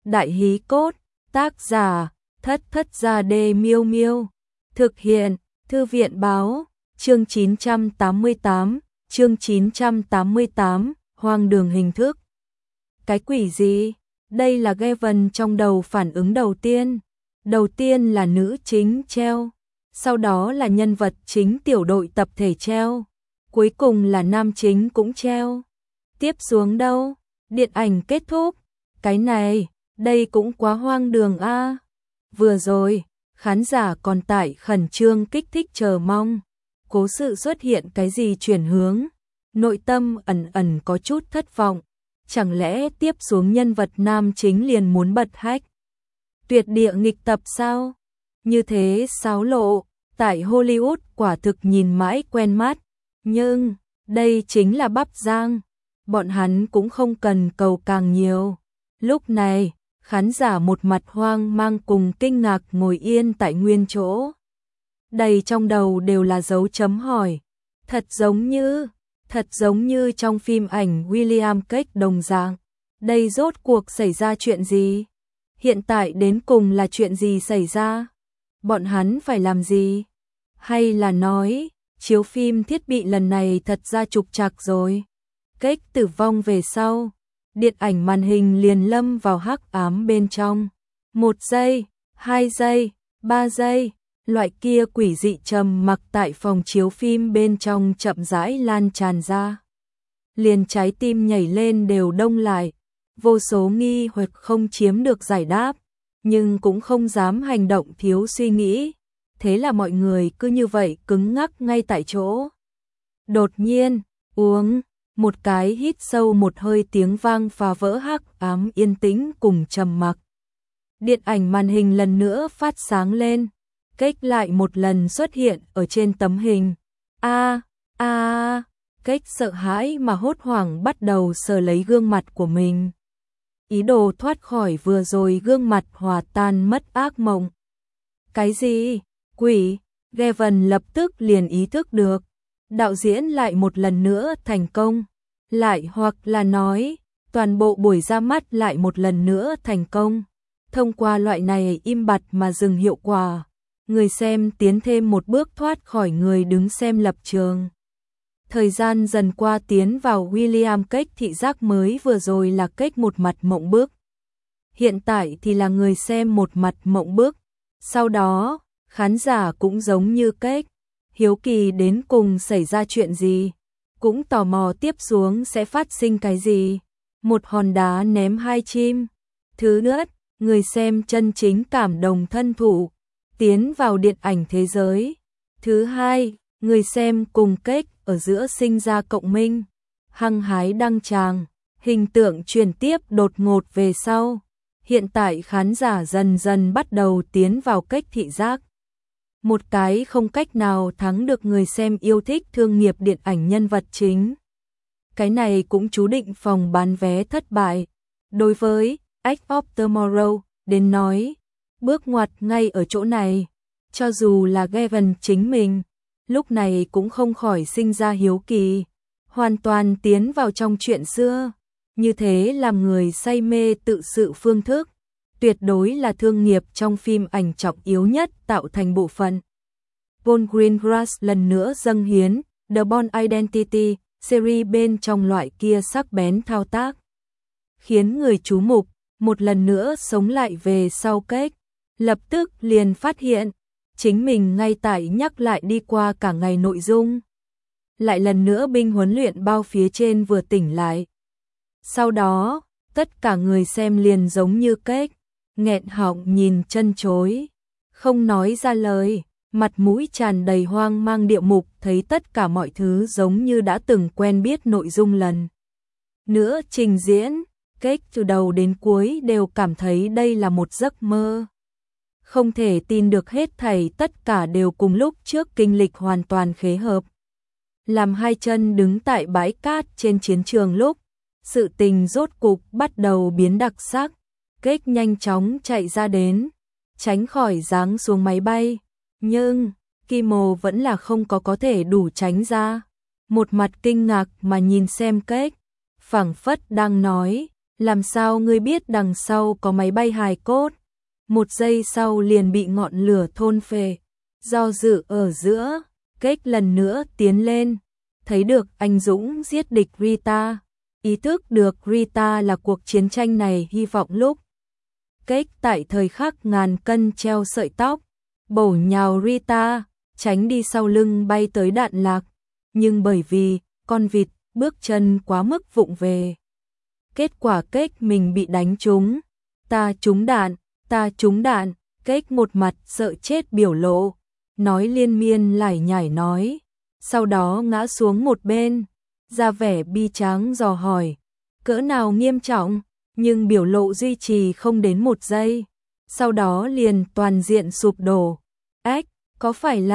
Đại hí cốt, tác giả, Thất Thất Gia Đê Miêu Miêu. Thực hiện, Thư viện báo, chương 988, hoang đường hình thức. Cái quỷ gì? Đây là Gavin trong đầu phản ứng đầu tiên. Đầu tiên là nữ chính treo, sau đó là nhân vật chính tiểu đội tập thể treo, cuối cùng là nam chính cũng treo. Tiếp xuống đâu? Điện ảnh kết thúc. Cái này, đây cũng quá hoang đường a. Vừa rồi, khán giả còn tại khẩn trương kích thích chờ mong. Cố sự xuất hiện cái gì chuyển hướng. Nội tâm ẩn ẩn có chút thất vọng. Chẳng lẽ tiếp xuống nhân vật nam chính liền muốn bật hách? Tuyệt địa nghịch tập sao? Như thế xáo lộ, tại Hollywood quả thực nhìn mãi quen mắt. Nhưng, đây chính là Bắp Giang. Bọn hắn cũng không cần cầu càng nhiều. Lúc này, khán giả một mặt hoang mang cùng kinh ngạc ngồi yên tại nguyên chỗ. Đầy trong đầu đều là dấu chấm hỏi. Thật giống như trong phim ảnh William Cage đồng dạng. Đây rốt cuộc xảy ra chuyện gì? Hiện tại đến cùng là chuyện gì xảy ra? Bọn hắn phải làm gì? Hay là nói, chiếu phim thiết bị lần này thật ra trục trặc rồi? Cage tử vong về sau, điện ảnh màn hình liền lâm vào hắc ám bên trong. 1 giây, 2 giây, 3 giây, loại kia quỷ dị trầm mặc tại phòng chiếu phim bên trong chậm rãi lan tràn ra. Liền trái tim nhảy lên đều đông lại, vô số nghi hoặc không chiếm được giải đáp, nhưng cũng không dám hành động thiếu suy nghĩ. Thế là mọi người cứ như vậy cứng ngắc ngay tại chỗ. Đột nhiên, uống một cái hít sâu một hơi, tiếng vang phá vỡ hắc ám yên tĩnh cùng trầm mặc. Điện ảnh màn hình lần nữa phát sáng lên, Cage lại một lần xuất hiện ở trên tấm hình. Cage sợ hãi mà hốt hoảng bắt đầu sờ lấy gương mặt của mình. Ý đồ thoát khỏi vừa rồi gương mặt hòa tan mất ác mộng. Cái gì? Quỷ? Gavin lập tức liền ý thức được. Đạo diễn lại một lần nữa thành công. Lại hoặc là nói, toàn bộ buổi ra mắt lại một lần nữa thành công. Thông qua loại này im bặt mà dừng hiệu quả, người xem tiến thêm một bước thoát khỏi người đứng xem lập trường. Thời gian dần qua tiến vào William Cage thị giác mới vừa rồi là Cage một mặt mộng bức. Hiện tại thì là người xem một mặt mộng bức. Sau đó, khán giả cũng giống như Cage, hiếu kỳ đến cùng xảy ra chuyện gì, cũng tò mò tiếp xuống sẽ phát sinh cái gì. Một hòn đá ném 2 chim. Thứ nhất, người xem chân chính cảm động thân thụ, tiến vào điện ảnh thế giới. Thứ hai, người xem cùng Cage ở giữa sinh ra cộng minh, hăng hái đăng tràng, hình tượng truyền tiếp đột ngột về sau. Hiện tại khán giả dần dần bắt đầu tiến vào Cage thị giác. Một cái không cách nào thắng được người xem yêu thích thương nghiệp điện ảnh nhân vật chính. Cái này cũng chú định phòng bán vé thất bại. Đối với Edge of Tomorrow đến nói, bước ngoặt ngay ở chỗ này. Cho dù là Gavin chính mình, lúc này cũng không khỏi sinh ra hiếu kỳ, hoàn toàn tiến vào trong chuyện xưa. Như thế làm người say mê tự sự phương thức, tuyệt đối là thương nghiệp trong phim ảnh trọng yếu nhất tạo thành bộ phận. Paul Greengrass lần nữa dâng hiến The Bourne Identity series bên trong loại kia sắc bén thao tác, khiến người chú mục một lần nữa sống lại về sau. Cage lập tức liền phát hiện chính mình ngay tại nhắc lại đi qua cả ngày nội dung. Lại lần nữa binh huấn luyện bao phía trên vừa tỉnh lại. Sau đó, tất cả người xem liền giống như Cage, nghẹn họng nhìn chân chối, không nói ra lời, mặt mũi tràn đầy hoang mang điệu mục, thấy tất cả mọi thứ giống như đã từng quen biết nội dung lần nữa trình diễn. Cage từ đầu đến cuối đều cảm thấy đây là một giấc mơ. Không thể tin được hết thảy tất cả đều cùng lúc trước kinh lịch hoàn toàn khế hợp. Làm hai chân đứng tại bãi cát trên chiến trường lúc, sự tình rốt cục bắt đầu biến đặc sắc. Cage nhanh chóng chạy ra đến, tránh khỏi giáng xuống máy bay. Nhưng, Kimmel vẫn là không có thể đủ tránh ra. Một mặt kinh ngạc mà nhìn xem Cage, phảng phất đang nói, Làm sao ngươi biết đằng sau có máy bay hài cốt? Một giây sau liền bị ngọn lửa thôn phệ. Do dự ở giữa, Cake lần nữa tiến lên, thấy được anh dũng giết địch Rita, ý thức được Rita là cuộc chiến tranh này hy vọng lúc. Cake tại thời khắc ngàn cân treo sợi tóc, bổ nhào Rita, tránh đi sau lưng bay tới đạn lạc, nhưng bởi vì con vịt bước chân quá mức vụng về. Kết quả Cake mình bị đánh trúng, ta trúng đạn, Cake một mặt sợ chết biểu lộ, nói liên miên lải nhải nói, sau đó ngã xuống một bên, ra vẻ bi tráng dò hỏi, cỡ nào nghiêm trọng, nhưng biểu lộ duy trì không đến một giây, sau đó liền toàn diện sụp đổ. Có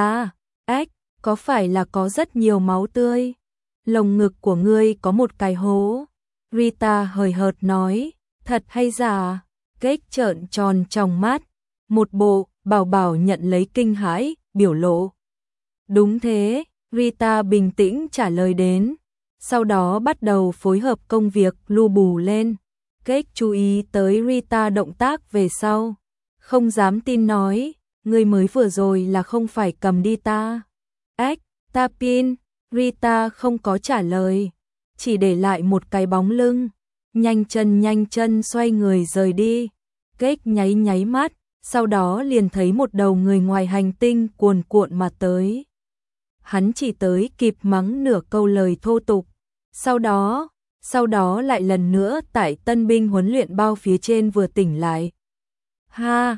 phải là có rất nhiều máu tươi? Lồng ngực của ngươi có một cái hố. Rita hời hợt nói, thật hay giả? Cake trợn tròn tròng mắt, một bộ bảo nhận lấy kinh hãi, biểu lộ. Đúng thế, Rita bình tĩnh trả lời đến, sau đó bắt đầu phối hợp công việc lu bù lên. Cake chú ý tới Rita động tác về sau, không dám tin nói, ngươi mới vừa rồi là không phải cầm đi ta. Ta pin, Rita không có trả lời, chỉ để lại một cái bóng lưng, nhanh chân xoay người rời đi. Cake nháy mắt, sau đó liền thấy một đầu người ngoài hành tinh cuồn cuộn mà tới. Hắn chỉ tới kịp mắng nửa câu lời thô tục, sau đó lại lần nữa tại tân binh huấn luyện bao phía trên vừa tỉnh lại. Ha,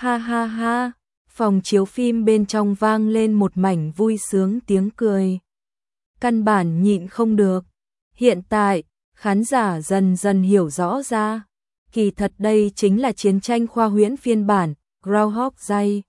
phòng chiếu phim bên trong vang lên một mảnh vui sướng tiếng cười. Căn bản nhịn không được. Hiện tại, khán giả dần dần hiểu rõ ra, kỳ thật đây chính là chiến tranh khoa huyễn phiên bản Groundhog Day.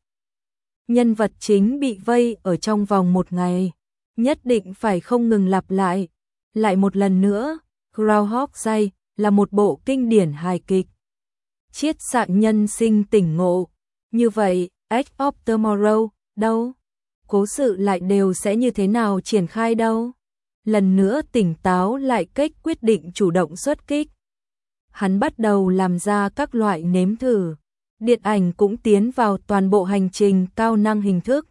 Nhân vật chính bị vây ở trong vòng một ngày, nhất định phải không ngừng lặp lại một lần nữa. Groundhog Day là một bộ kinh điển hài kịch, chiết xạ nhân sinh tỉnh ngộ. Như vậy, Edge of Tomorrow đâu? Cố sự lại đều sẽ như thế nào triển khai đâu? Lần nữa tỉnh táo lại, Cake quyết định chủ động xuất kích. Hắn bắt đầu làm ra các loại nếm thử. Điện ảnh cũng tiến vào toàn bộ hành trình cao năng hình thức.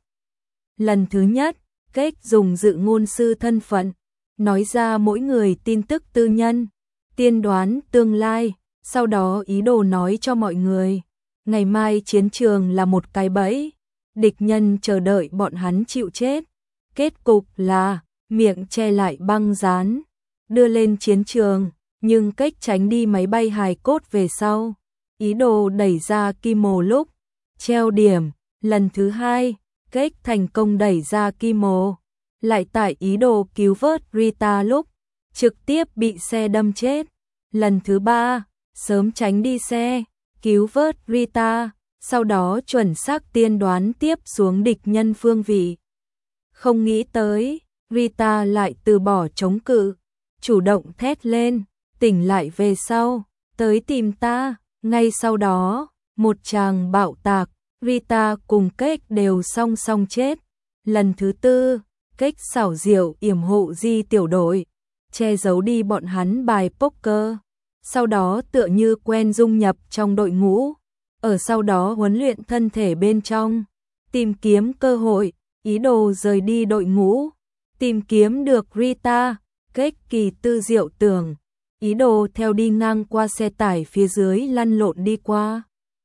Lần thứ nhất, Cake dùng dự ngôn sư thân phận, nói ra mỗi người tin tức tư nhân, tiên đoán tương lai, sau đó ý đồ nói cho mọi người, ngày mai chiến trường là một cái bẫy, địch nhân chờ đợi bọn hắn chịu chết. Kết cục là miệng che lại băng dán, đưa lên chiến trường, nhưng Cake tránh đi máy bay hài cốt về sau, ý đồ đẩy ra Kimmel lúc treo điểm. Lần thứ hai, Cake thành công đẩy ra Kimmel, lại tại ý đồ cứu vớt Rita lúc trực tiếp bị xe đâm chết. Lần thứ ba, sớm tránh đi xe, cứu vớt Rita, sau đó chuẩn xác tiên đoán tiếp xuống địch nhân phương vị. Không nghĩ tới, Rita lại từ bỏ chống cự, chủ động thét lên, tỉnh lại về sau, tới tìm ta. Ngay sau đó, một tràng bạo tạc, Rita cùng Cake đều song song chết. Lần thứ tư, Cake xảo diệu yểm hộ Di tiểu đội, che giấu đi bọn hắn bài poker, sau đó tựa như quen dung nhập trong đội ngũ, ở sau đó huấn luyện thân thể bên trong, tìm kiếm cơ hội, ý đồ rời đi đội ngũ, tìm kiếm được Rita. Cake kỳ tư diệu tưởng, ý đồ theo đi ngang qua xe tải phía dưới lăn lộn đi qua,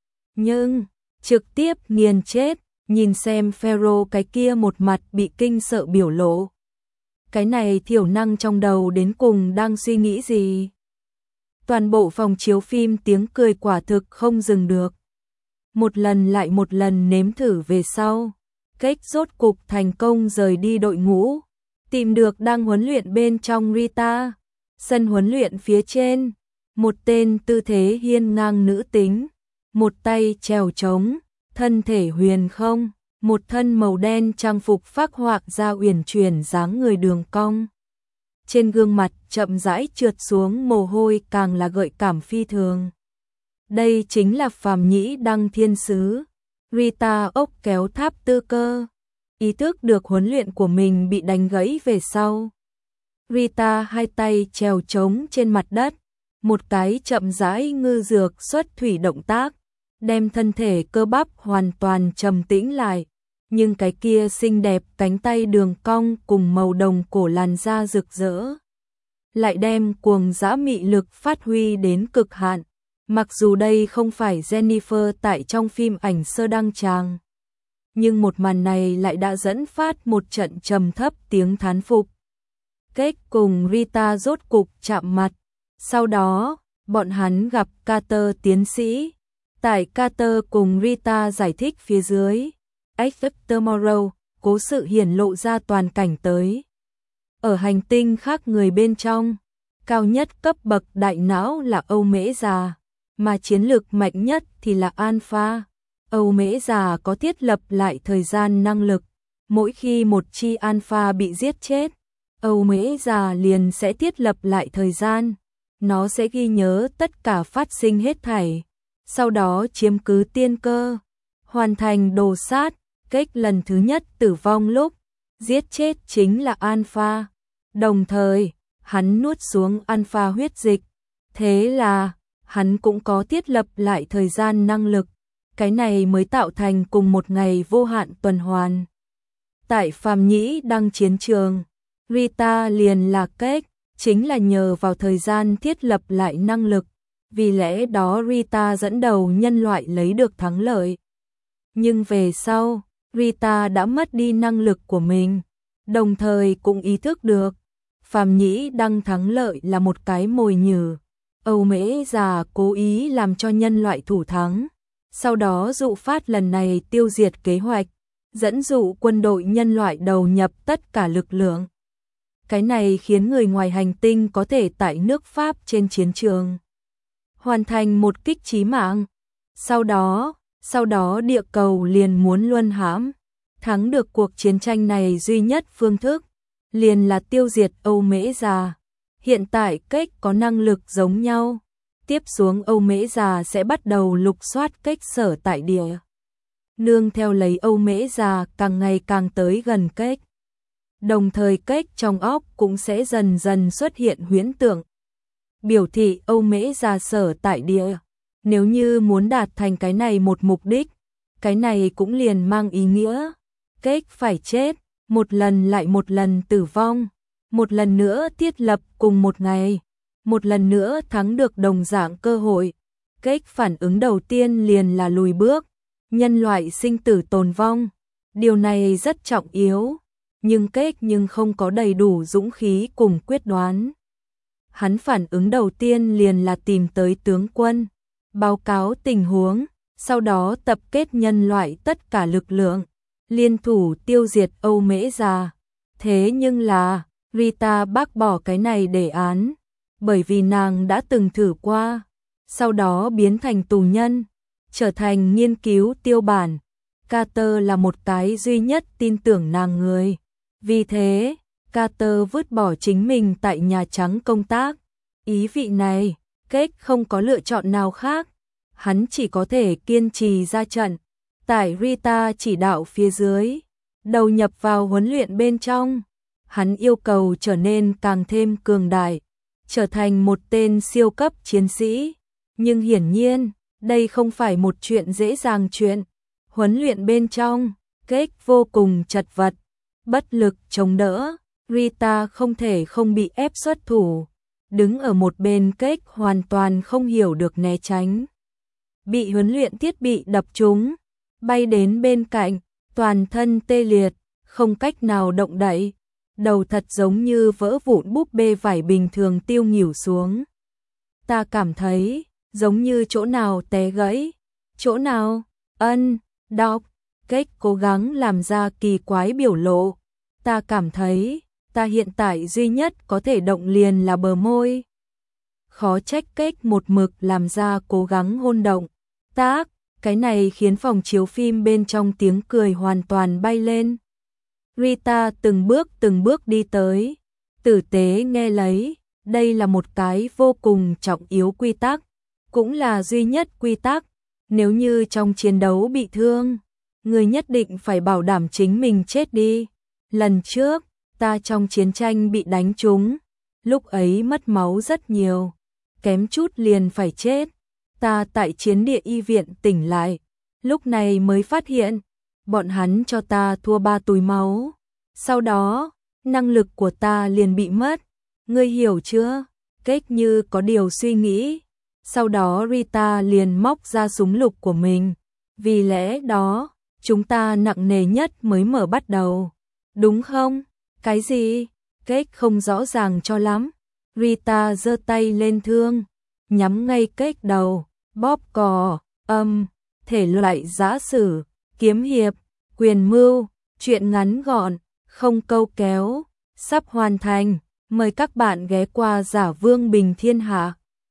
nhưng trực tiếp nghiền chết. Nhìn xem Pharaoh cái kia một mặt bị kinh sợ biểu lộ, cái này thiểu năng trong đầu đến cùng đang suy nghĩ gì? Toàn bộ phòng chiếu phim tiếng cười quả thực không dừng được. Một lần lại một lần nếm thử về sau, Cake rốt cục thành công rời đi đội ngũ, tìm được đang huấn luyện bên trong Rita. Sân huấn luyện phía trên, một tên tư thế hiên ngang nữ tính, một tay trèo trống, thân thể huyền không, một thân màu đen trang phục phác họa ra uyển chuyển dáng người đường cong. Trên gương mặt chậm rãi trượt xuống mồ hôi càng là gợi cảm phi thường. Đây chính là phàm nhĩ đăng thiên sứ, Rita ốc kéo tháp tư cơ. Ý thức được huấn luyện của mình bị đánh gãy về sau, Rita hai tay trèo trống trên mặt đất, một cái chậm rãi ngư dược xuất thủy động tác, đem thân thể cơ bắp hoàn toàn trầm tĩnh lại, nhưng cái kia xinh đẹp cánh tay đường cong cùng màu đồng cổ làn da rực rỡ, lại đem cuồng dã mị lực phát huy đến cực hạn. Mặc dù đây không phải Jennifer tại trong phim ảnh sơ đăng tràng, nhưng một màn này lại đã dẫn phát một trận trầm thấp tiếng thán phục. Kết cùng Rita rốt cục chạm mặt. Sau đó, bọn hắn gặp Carter tiến sĩ. Tại Carter cùng Rita giải thích phía dưới, Expect Tomorrow, cố sự hiển lộ ra toàn cảnh tới. Ở hành tinh khác người bên trong, cao nhất cấp bậc đại não là Âu Mễ già, mà chiến lược mạnh nhất thì là Alpha. Âu Mễ già có thiết lập lại thời gian năng lực. Mỗi khi một chi Alpha bị giết chết, Âu Mễ già liền sẽ thiết lập lại thời gian. Nó sẽ ghi nhớ tất cả phát sinh hết thảy, sau đó chiếm cứ tiên cơ, hoàn thành đồ sát. Cách lần thứ nhất tử vong lúc giết chết chính là Alpha. Đồng thời, hắn nuốt xuống Alpha huyết dịch. Thế là, hắn cũng có thiết lập lại thời gian năng lực. Cái này mới tạo thành cùng một ngày vô hạn tuần hoàn. Tại Phàm Nhĩ Đăng chiến trường, Rita liền là cách, chính là nhờ vào thời gian thiết lập lại năng lực. Vì lẽ đó Rita dẫn đầu nhân loại lấy được thắng lợi. Nhưng về sau, Rita đã mất đi năng lực của mình, đồng thời cũng ý thức được Phàm Nhĩ Đăng thắng lợi là một cái mồi nhử. Âu Mễ già cố ý làm cho nhân loại thủ thắng, sau đó dụ phát lần này tiêu diệt kế hoạch, dẫn dụ quân đội nhân loại đầu nhập tất cả lực lượng. Cái này khiến người ngoài hành tinh có thể tại nước Pháp trên chiến trường hoàn thành một kích chí mạng. Sau đó địa cầu liền muốn luân hãm. Thắng được cuộc chiến tranh này duy nhất phương thức liền là tiêu diệt Âu Mễ già. Hiện tại cách có năng lực giống nhau. Tiếp xuống Âu Mễ già sẽ bắt đầu lục soát cách sở tại địa. Nương theo lấy Âu Mễ già càng ngày càng tới gần cách. Đồng thời cách trong óc cũng sẽ dần dần xuất hiện huyễn tượng, biểu thị Âu Mễ già sở tại địa. Nếu như muốn đạt thành cái này một mục đích, cái này cũng liền mang ý nghĩa cách phải chết, một lần lại một lần tử vong, một lần nữa thiết lập cùng một ngày, một lần nữa thắng được đồng dạng cơ hội. Cách phản ứng đầu tiên liền là lùi bước, nhân loại sinh tử tồn vong. Điều này rất trọng yếu, nhưng cách không có đầy đủ dũng khí cùng quyết đoán. Hắn phản ứng đầu tiên liền là tìm tới tướng quân, báo cáo tình huống, sau đó tập kết nhân loại tất cả lực lượng, liên thủ tiêu diệt Âu Mễ già. Thế nhưng là, Rita bác bỏ cái này đề án, bởi vì nàng đã từng thử qua, sau đó biến thành tù nhân, trở thành nghiên cứu tiêu bản. Carter là một cái duy nhất tin tưởng nàng người. Vì thế, Carter vứt bỏ chính mình tại Nhà Trắng công tác. Ý vị này, Cage không có lựa chọn nào khác. Hắn chỉ có thể kiên trì ra trận, tại Rita chỉ đạo phía dưới, đầu nhập vào huấn luyện bên trong. Hắn yêu cầu trở nên càng thêm cường đại, trở thành một tên siêu cấp chiến sĩ. Nhưng hiển nhiên, đây không phải một chuyện dễ dàng chuyện. Huấn luyện bên trong, Cage vô cùng chật vật, bất lực chống đỡ. Rita không thể không bị ép xuất thủ. Đứng ở một bên Cage hoàn toàn không hiểu được né tránh. Bị huấn luyện thiết bị đập trúng, bay đến bên cạnh, toàn thân tê liệt, không cách nào động đậy. Đầu thật giống như vỡ vụn búp bê vải bình thường tiêu nghỉu xuống. Ta cảm thấy, giống như chỗ nào té gãy. Chỗ nào? Đọc. Cage cố gắng làm ra kỳ quái biểu lộ. Ta cảm thấy, ta hiện tại duy nhất có thể động liền là bờ môi. Khó trách Cage một mực làm ra cố gắng hôn động. Cái này khiến phòng chiếu phim bên trong tiếng cười hoàn toàn bay lên. Rita từng bước đi tới, tử tế nghe lấy. Đây là một cái vô cùng trọng yếu quy tắc, cũng là duy nhất quy tắc. Nếu như trong chiến đấu bị thương, người nhất định phải bảo đảm chính mình chết đi. Lần trước, ta trong chiến tranh bị đánh trúng, lúc ấy mất máu rất nhiều. kém chút liền phải chết. Ta tại chiến địa y viện tỉnh lại, lúc này mới phát hiện, bọn hắn cho ta thua 3 túi máu. Sau đó, năng lực của ta liền bị mất. Ngươi hiểu chưa? Kết như có điều suy nghĩ. Sau đó Rita liền móc ra súng lục của mình. Vì lẽ đó, chúng ta nặng nề nhất mới mở bắt đầu. Đúng không? Cái gì? Kết không rõ ràng cho lắm. Rita giơ tay lên thương, nhắm ngay Kết đầu, bóp cò, thể loại giã sử, kiếm hiệp, quyền mưu, truyện ngắn gọn, không câu kéo, sắp hoàn thành. Mời các bạn ghé qua Giả Vương Bình Thiên Hạ.